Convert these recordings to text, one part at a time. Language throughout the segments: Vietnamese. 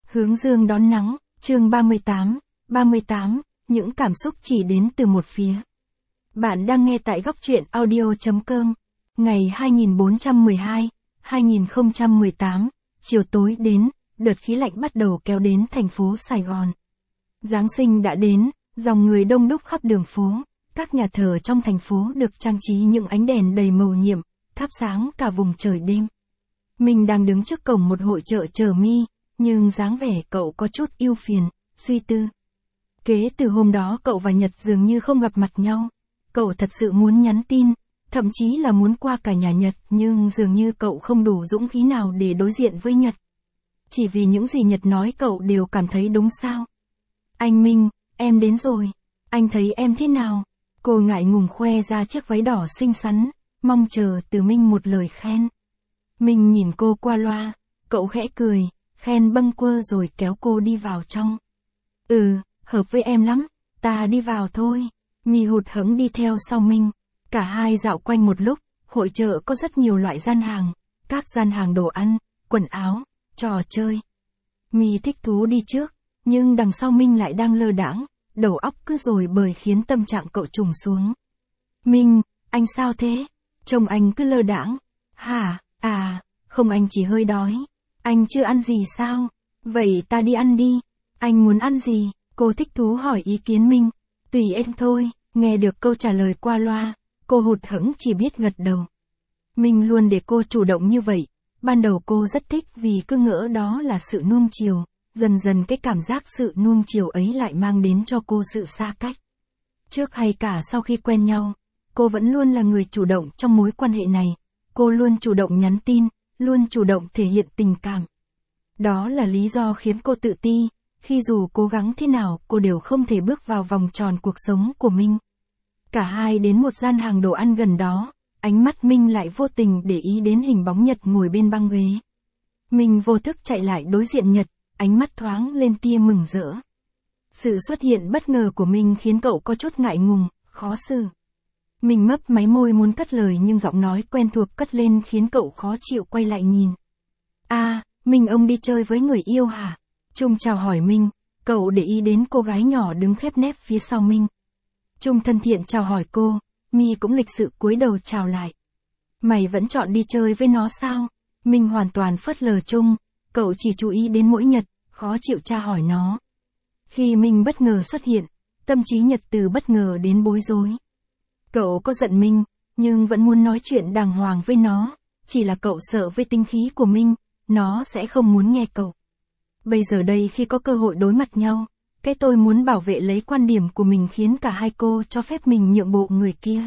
Hướng dương đón nắng, chương 38, những cảm xúc chỉ đến từ một phía. Bạn đang nghe tại góc truyện audio.com, ngày 2412, 2018, chiều tối đến, đợt khí lạnh bắt đầu kéo đến thành phố Sài Gòn. Giáng sinh đã đến, dòng người đông đúc khắp đường phố, các nhà thờ trong thành phố được trang trí những ánh đèn đầy màu nhiệm, thắp sáng cả vùng trời đêm. Mình đang đứng trước cổng một hội chợ chờ My, nhưng dáng vẻ cậu có chút ưu phiền, suy tư. Kể từ hôm đó cậu và Nhật dường như không gặp mặt nhau. Cậu thật sự muốn nhắn tin, thậm chí là muốn qua cả nhà Nhật, nhưng dường như cậu không đủ dũng khí nào để đối diện với Nhật. Chỉ vì những gì Nhật nói cậu đều cảm thấy đúng sao. Anh Minh, em đến rồi. Anh thấy em thế nào? Cô ngại ngùng khoe ra chiếc váy đỏ xinh xắn, mong chờ từ Minh một lời khen. Minh nhìn cô qua loa, cậu khẽ cười, khen bâng quơ rồi kéo cô đi vào trong. Hợp với em lắm, ta đi vào thôi. My hụt hẫng đi theo sau Minh. Cả hai dạo quanh một lúc, hội chợ có rất nhiều loại gian hàng, các gian hàng đồ ăn, quần áo, trò chơi. My thích thú đi trước, nhưng đằng sau Minh lại đang lơ đãng, đầu óc cứ dồi bời khiến tâm trạng cậu trùng xuống. Minh, anh sao thế? Trông anh cứ lơ đãng. Hả? Không, anh chỉ hơi đói. Anh chưa ăn gì sao? Vậy ta đi ăn đi. Anh muốn ăn gì? Cô thích thú hỏi ý kiến Minh. Tùy em thôi. Nghe được câu trả lời qua loa, cô hụt hẫng chỉ biết gật đầu. Minh luôn để cô chủ động như vậy. Ban đầu cô rất thích vì cứ ngỡ đó là sự nuông chiều. Dần dần cái cảm giác sự nuông chiều ấy lại mang đến cho cô sự xa cách. Trước hay cả sau khi quen nhau, cô vẫn luôn là người chủ động trong mối quan hệ này. Cô luôn chủ động nhắn tin, luôn chủ động thể hiện tình cảm. Đó là lý do khiến cô tự ti, khi dù cố gắng thế nào cô đều không thể bước vào vòng tròn cuộc sống của Minh. Cả hai đến một gian hàng đồ ăn gần đó, ánh mắt Minh lại vô tình để ý đến hình bóng Nhật ngồi bên băng ghế. Minh vô thức chạy lại đối diện Nhật, ánh mắt thoáng lên tia mừng rỡ. Sự xuất hiện bất ngờ của Minh khiến cậu có chút ngại ngùng, khó xử. Minh mấp máy môi muốn cất lời nhưng giọng nói quen thuộc cất lên khiến cậu khó chịu quay lại nhìn. Minh, ông đi chơi với người yêu hả? Trung chào hỏi Minh, cậu để ý đến cô gái nhỏ đứng khép nép phía sau Minh. Trung thân thiện chào hỏi cô, My cũng lịch sự cúi đầu chào lại. Mày vẫn chọn đi chơi với nó sao? Minh hoàn toàn phớt lờ Trung, cậu chỉ chú ý đến mỗi Nhật, khó chịu tra hỏi nó. Khi Minh bất ngờ xuất hiện, tâm trí Nhật từ bất ngờ đến bối rối. Cậu có giận Minh, nhưng vẫn muốn nói chuyện đàng hoàng với nó, chỉ là cậu sợ với tính khí của Minh, nó sẽ không muốn nghe cậu. Bây giờ đây khi có cơ hội đối mặt nhau, cái tôi muốn bảo vệ lấy quan điểm của mình khiến cả hai cô cho phép mình nhượng bộ người kia.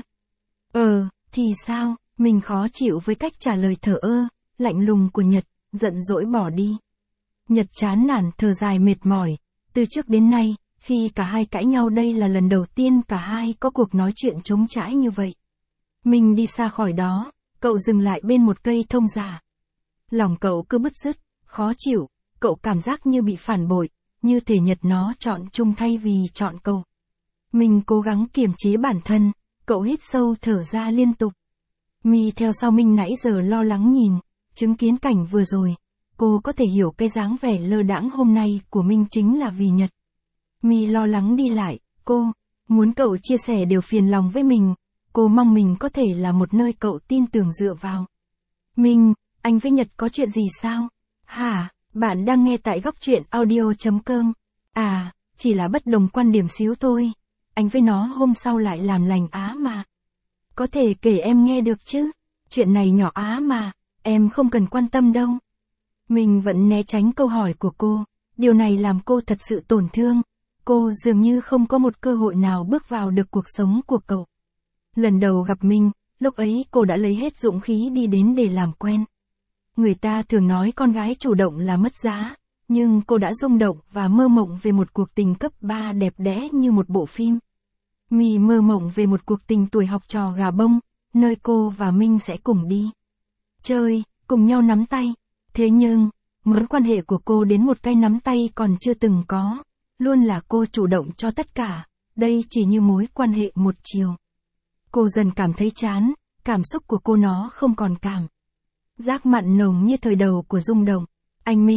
Thì sao? Mình khó chịu với cách trả lời thờ ơ, lạnh lùng của Nhật, giận dỗi bỏ đi. Nhật chán nản thở dài mệt mỏi, từ trước đến nay, khi cả hai cãi nhau đây là lần đầu tiên cả hai có cuộc nói chuyện trống trải như vậy. Mình đi xa khỏi đó, cậu dừng lại bên một cây thông già. Lòng cậu cứ bứt rứt, khó chịu, cậu cảm giác như bị phản bội, như thể Nhật nó chọn Trung thay vì chọn cậu. Mình cố gắng kiềm chế bản thân, cậu hít sâu thở ra liên tục. My theo sau Minh nãy giờ lo lắng nhìn, chứng kiến cảnh vừa rồi, cô có thể hiểu cái dáng vẻ lơ đãng hôm nay của Minh chính là vì Nhật. My lo lắng đi lại, cô muốn cậu chia sẻ điều phiền lòng với mình, cô mong mình có thể là một nơi cậu tin tưởng dựa vào. Minh, anh với Nhật có chuyện gì sao? Hả, bạn đang nghe tại góc truyện audio.com. Chỉ là bất đồng quan điểm xíu thôi, anh với nó hôm sau lại làm lành á mà. Có thể kể em nghe được chứ, chuyện này nhỏ á mà, em không cần quan tâm đâu. Mình vẫn né tránh câu hỏi của cô, điều này làm cô thật sự tổn thương. Cô dường như không có một cơ hội nào bước vào được cuộc sống của cậu. Lần đầu gặp Minh, lúc ấy cô đã lấy hết dũng khí đi đến để làm quen. Người ta thường nói con gái chủ động là mất giá, nhưng cô đã rung động và mơ mộng về một cuộc tình cấp 3 đẹp đẽ như một bộ phim. My mơ mộng về một cuộc tình tuổi học trò gà bông, nơi cô và Minh sẽ cùng đi chơi, cùng nhau nắm tay. Thế nhưng, mối quan hệ của cô đến một cái nắm tay còn chưa từng có. Luôn là cô chủ động cho tất cả, đây chỉ như mối quan hệ một chiều. Cô dần cảm thấy chán, cảm xúc của cô nó không còn cảm giác mặn nồng như thời đầu của rung động. Anh Minh,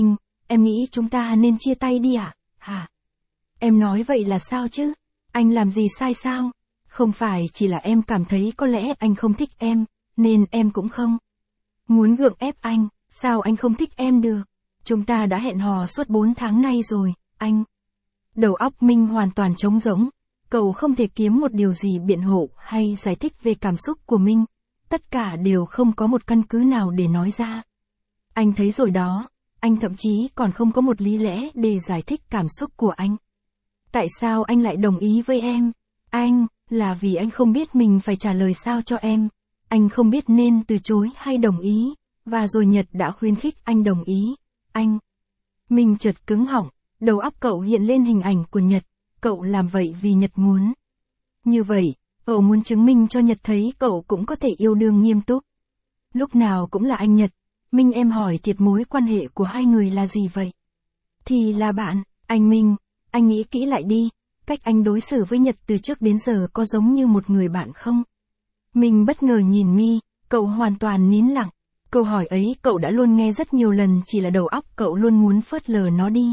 em nghĩ chúng ta nên chia tay đi à? Hả? Em nói vậy là sao chứ? Anh làm gì sai sao? Không phải chỉ là em cảm thấy có lẽ anh không thích em, nên em cũng không muốn gượng ép anh, sao anh không thích em được? Chúng ta đã hẹn hò suốt 4 tháng nay rồi, anh. Đầu óc Minh hoàn toàn trống rỗng, cậu không thể kiếm một điều gì biện hộ hay giải thích về cảm xúc của Minh, tất cả đều không có một căn cứ nào để nói ra. Anh thấy rồi đó, anh thậm chí còn không có một lý lẽ để giải thích cảm xúc của anh. Tại sao anh lại đồng ý với em? Anh, là vì anh không biết mình phải trả lời sao cho em. Anh không biết nên từ chối hay đồng ý, và rồi Nhật đã khuyến khích anh đồng ý. Anh. Minh chợt cứng họng, đầu óc cậu hiện lên hình ảnh của Nhật, cậu làm vậy vì Nhật muốn. Như vậy, cậu muốn chứng minh cho Nhật thấy cậu cũng có thể yêu đương nghiêm túc. Lúc nào cũng là anh Nhật. Minh em hỏi thiệt mối quan hệ của hai người là gì vậy? Thì là bạn, anh Minh, anh nghĩ kỹ lại đi, cách anh đối xử với Nhật từ trước đến giờ có giống như một người bạn không? Minh bất ngờ nhìn Mi, cậu hoàn toàn nín lặng. Câu hỏi ấy cậu đã luôn nghe rất nhiều lần, chỉ là đầu óc cậu luôn muốn phớt lờ nó đi.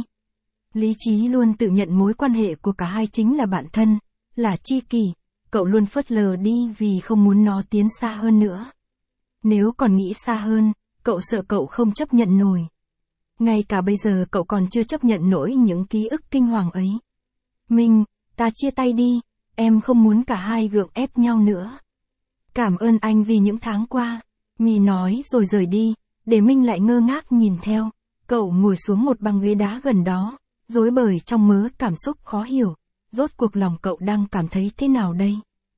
Lý trí luôn tự nhận mối quan hệ của cả hai chính là bạn thân, là tri kỷ, cậu luôn phớt lờ đi vì không muốn nó tiến xa hơn nữa. Nếu còn nghĩ xa hơn, cậu sợ cậu không chấp nhận nổi. Ngay cả bây giờ cậu còn chưa chấp nhận nổi những ký ức kinh hoàng ấy. Minh, ta chia tay đi, em không muốn cả hai gượng ép nhau nữa. Cảm ơn anh vì những tháng qua. Mi nói rồi rời đi, để Minh lại ngơ ngác nhìn theo. Cậu ngồi xuống một băng ghế đá gần đó, rối bời trong mớ cảm xúc khó hiểu. Rốt cuộc lòng cậu đang cảm thấy thế nào đây?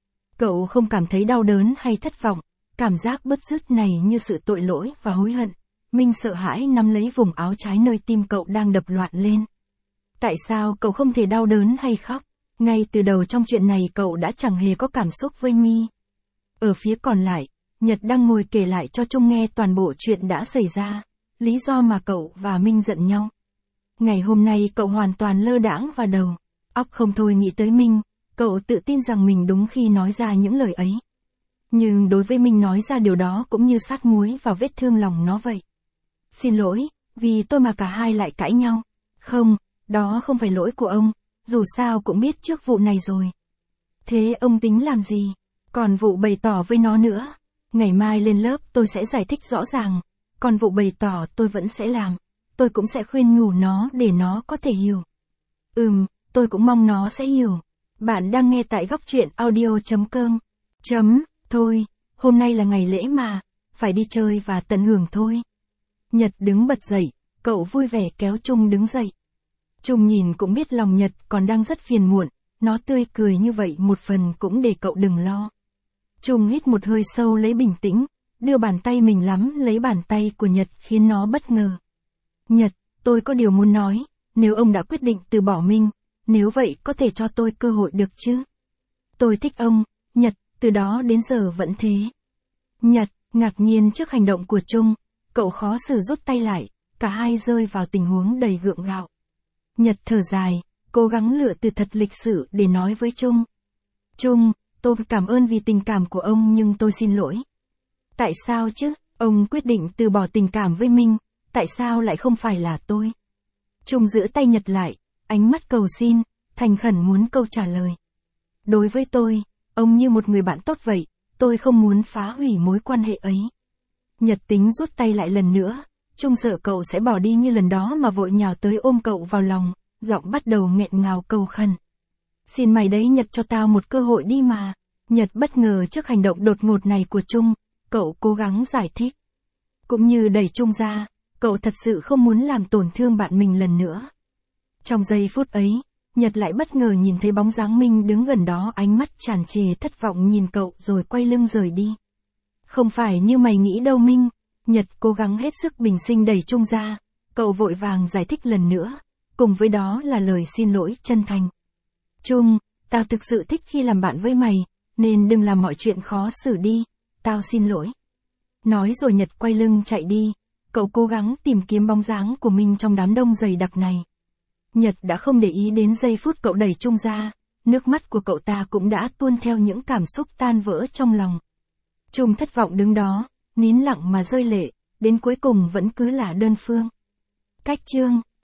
Cậu không cảm thấy đau đớn hay thất vọng, cảm giác bứt rứt này như sự tội lỗi và hối hận. Minh sợ hãi nắm lấy vùng áo trái nơi tim cậu đang đập loạn lên. Tại sao cậu không thể đau đớn hay khóc? Ngay từ đầu trong chuyện này cậu đã chẳng hề có cảm xúc với Mi. Ở phía còn lại, Nhật đang ngồi kể lại cho Trung nghe toàn bộ chuyện đã xảy ra, lý do mà cậu và Minh giận nhau. Ngày hôm nay cậu hoàn toàn lơ đãng vào đầu, óc không thôi nghĩ tới Minh, cậu tự tin rằng mình đúng khi nói ra những lời ấy. Nhưng đối với Minh nói ra điều đó cũng như sát muối vào vết thương lòng nó vậy. Xin lỗi, vì tôi mà cả hai lại cãi nhau. Không, đó không phải lỗi của ông, dù sao cũng biết trước vụ này rồi. Thế ông tính làm gì? Còn vụ bày tỏ với nó nữa. Ngày mai lên lớp tôi sẽ giải thích rõ ràng. Còn vụ bày tỏ tôi vẫn sẽ làm. Tôi cũng sẽ khuyên nhủ nó để nó có thể hiểu. Tôi cũng mong nó sẽ hiểu. Bạn đang nghe tại góc truyện audio.com. Thôi, hôm nay là ngày lễ mà, phải đi chơi và tận hưởng thôi. Nhật đứng bật dậy, cậu vui vẻ kéo Trung đứng dậy. Trung nhìn cũng biết lòng Nhật còn đang rất phiền muộn, nó tươi cười như vậy một phần cũng để cậu đừng lo. Trung hít một hơi sâu lấy bình tĩnh, đưa bàn tay mình nắm lấy bàn tay của Nhật khiến nó bất ngờ. Nhật, tôi có điều muốn nói, nếu ông đã quyết định từ bỏ Minh, nếu vậy có thể cho tôi cơ hội được chứ? Tôi thích ông, Nhật, từ đó đến giờ vẫn thế. Nhật, ngạc nhiên trước hành động của Trung, cậu khó xử rút tay lại, cả hai rơi vào tình huống đầy gượng gạo. Nhật thở dài, cố gắng lựa từ thật lịch sự để nói với Trung. Trung, tôi cảm ơn vì tình cảm của ông nhưng tôi xin lỗi. Tại sao chứ, ông quyết định từ bỏ tình cảm với Minh, tại sao lại không phải là tôi? Trung giữ tay Nhật lại, ánh mắt cầu xin, thành khẩn muốn câu trả lời. Đối với tôi, ông như một người bạn tốt vậy, tôi không muốn phá hủy mối quan hệ ấy. Nhật tính rút tay lại lần nữa, Trung sợ cậu sẽ bỏ đi như lần đó mà vội nhào tới ôm cậu vào lòng, giọng bắt đầu nghẹn ngào cầu khẩn. Xin mày đấy Nhật, cho tao một cơ hội đi mà. Nhật bất ngờ trước hành động đột ngột này của Trung, cậu cố gắng giải thích. Cũng như đẩy Trung ra, cậu thật sự không muốn làm tổn thương bạn mình lần nữa. Trong giây phút ấy, Nhật lại bất ngờ nhìn thấy bóng dáng Minh đứng gần đó, ánh mắt tràn trề thất vọng nhìn cậu rồi quay lưng rời đi. Không phải như mày nghĩ đâu Minh. Nhật cố gắng hết sức bình sinh đẩy Trung ra, cậu vội vàng giải thích lần nữa, cùng với đó là lời xin lỗi chân thành. Trung, tao thực sự thích khi làm bạn với mày, nên đừng làm mọi chuyện khó xử đi, tao xin lỗi. Nói rồi Nhật quay lưng chạy đi, cậu cố gắng tìm kiếm bóng dáng của Minh trong đám đông dày đặc này. Nhật đã không để ý đến giây phút cậu đẩy Trung ra, nước mắt của cậu ta cũng đã tuôn theo những cảm xúc tan vỡ trong lòng. Trung thất vọng đứng đó, nín lặng mà rơi lệ, đến cuối cùng vẫn cứ là đơn phương. Cách chương